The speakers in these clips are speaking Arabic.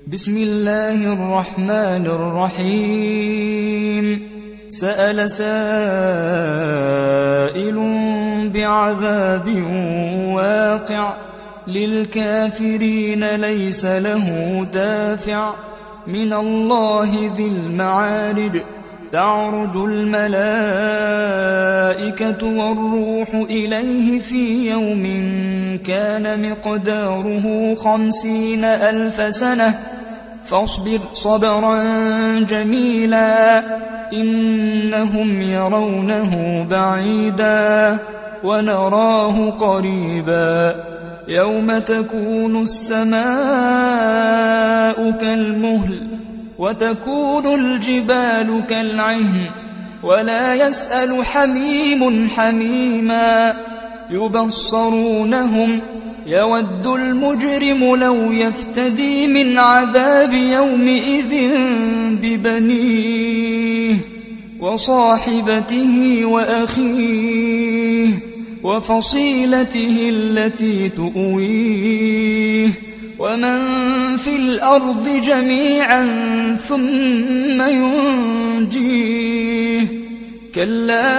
بسم الله الرحمن الرحيم. سأل سائل بعذاب واقع للكافرين ليس له دافع من الله ذي المعارج تعرج الملائكة والروح إليه في يوم كان مقداره 50,000 سنة فاصبر صبرا جميلا إنهم يرونه بعيدا ونراه قريبا يوم تكون السماء كالمهل وتكون الجبال كالعهن ولا يسأل حميم حميما يبصرونهم يود المجرم لو يفتدي من عذاب يومئذ ببنيه وصاحبته وأخيه وفصيلته التي تؤويه ومن في الأرض جميعا ثم ينجيه كلا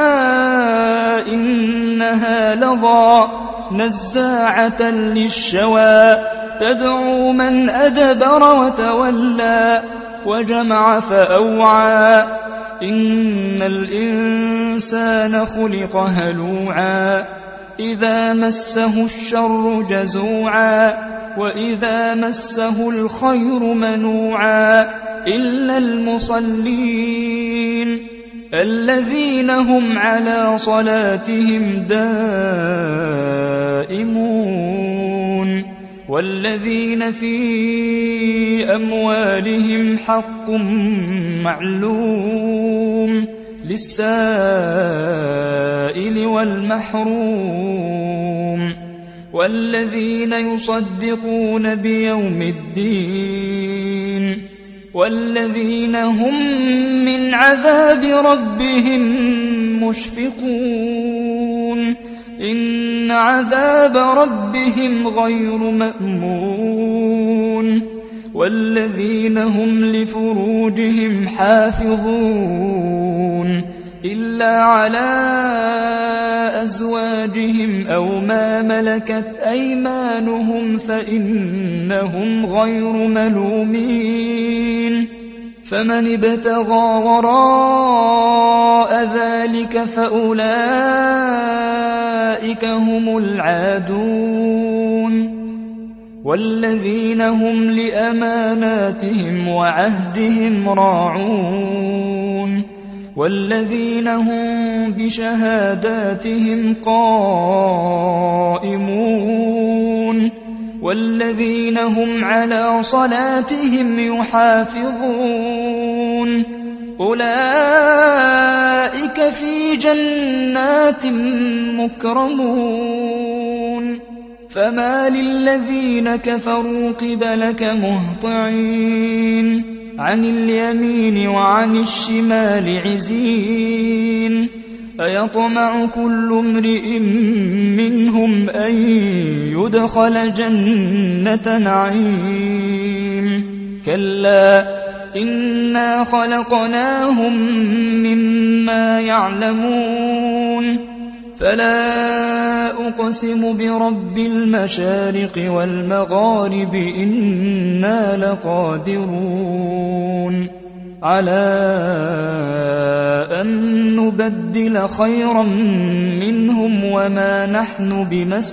إنها لظى نزاعة للشوى تدعو من أدبر وتولى وجمع فأوعى إن الإنسان خلق هلوعا إذا مسه الشر جزوعا وإذا مسه الخير منوعا إلا المصلين الذين هم على صلاتهم دائمون والذين في أموالهم حق معلوم للسائل والمحروم والذين يصدقون بيوم الدين والذين هم من عذاب ربهم مشفقون إن عذاب ربهم غير مأمون والذين هم لفروجهم حافظون إلا على أزواجهم أو ما ملكت أيمانهم فإنهم غير ملومين فمن ابتغى وراء ذلك فأولئك هم العادون والذين هم لأماناتهم وعهدهم راعون والذين هم بشهاداتهم قائمون والذين هم على صلاتهم يحافظون أولئك في جنات مكرمون فما للذين كفروا قبلك مهطعين عن اليمين وعن الشمال عزين أيطمع كل امرئ منهم أن يدخل جنة نعيم كلا إنا خلقناهم مما يعلمون فلا أقسم برب المشارق والمغارب إنا لقادرون على أن نبدل خيرا منهم وما نحن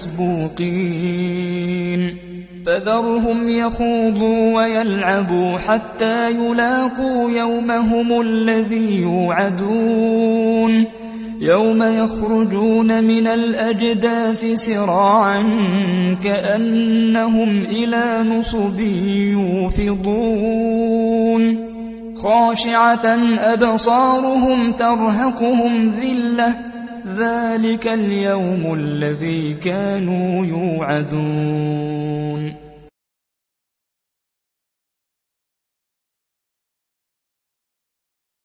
بمسبوقين فذرهم يخوضوا ويلعبوا حتى يلاقوا يومهم الذي يوعدون يوم يخرجون من الأجداث سراعا كأنهم إلى نصب يوفضون خاشعة أبصارهم ترهقهم ذلة ذلك اليوم الذي كانوا يوعدون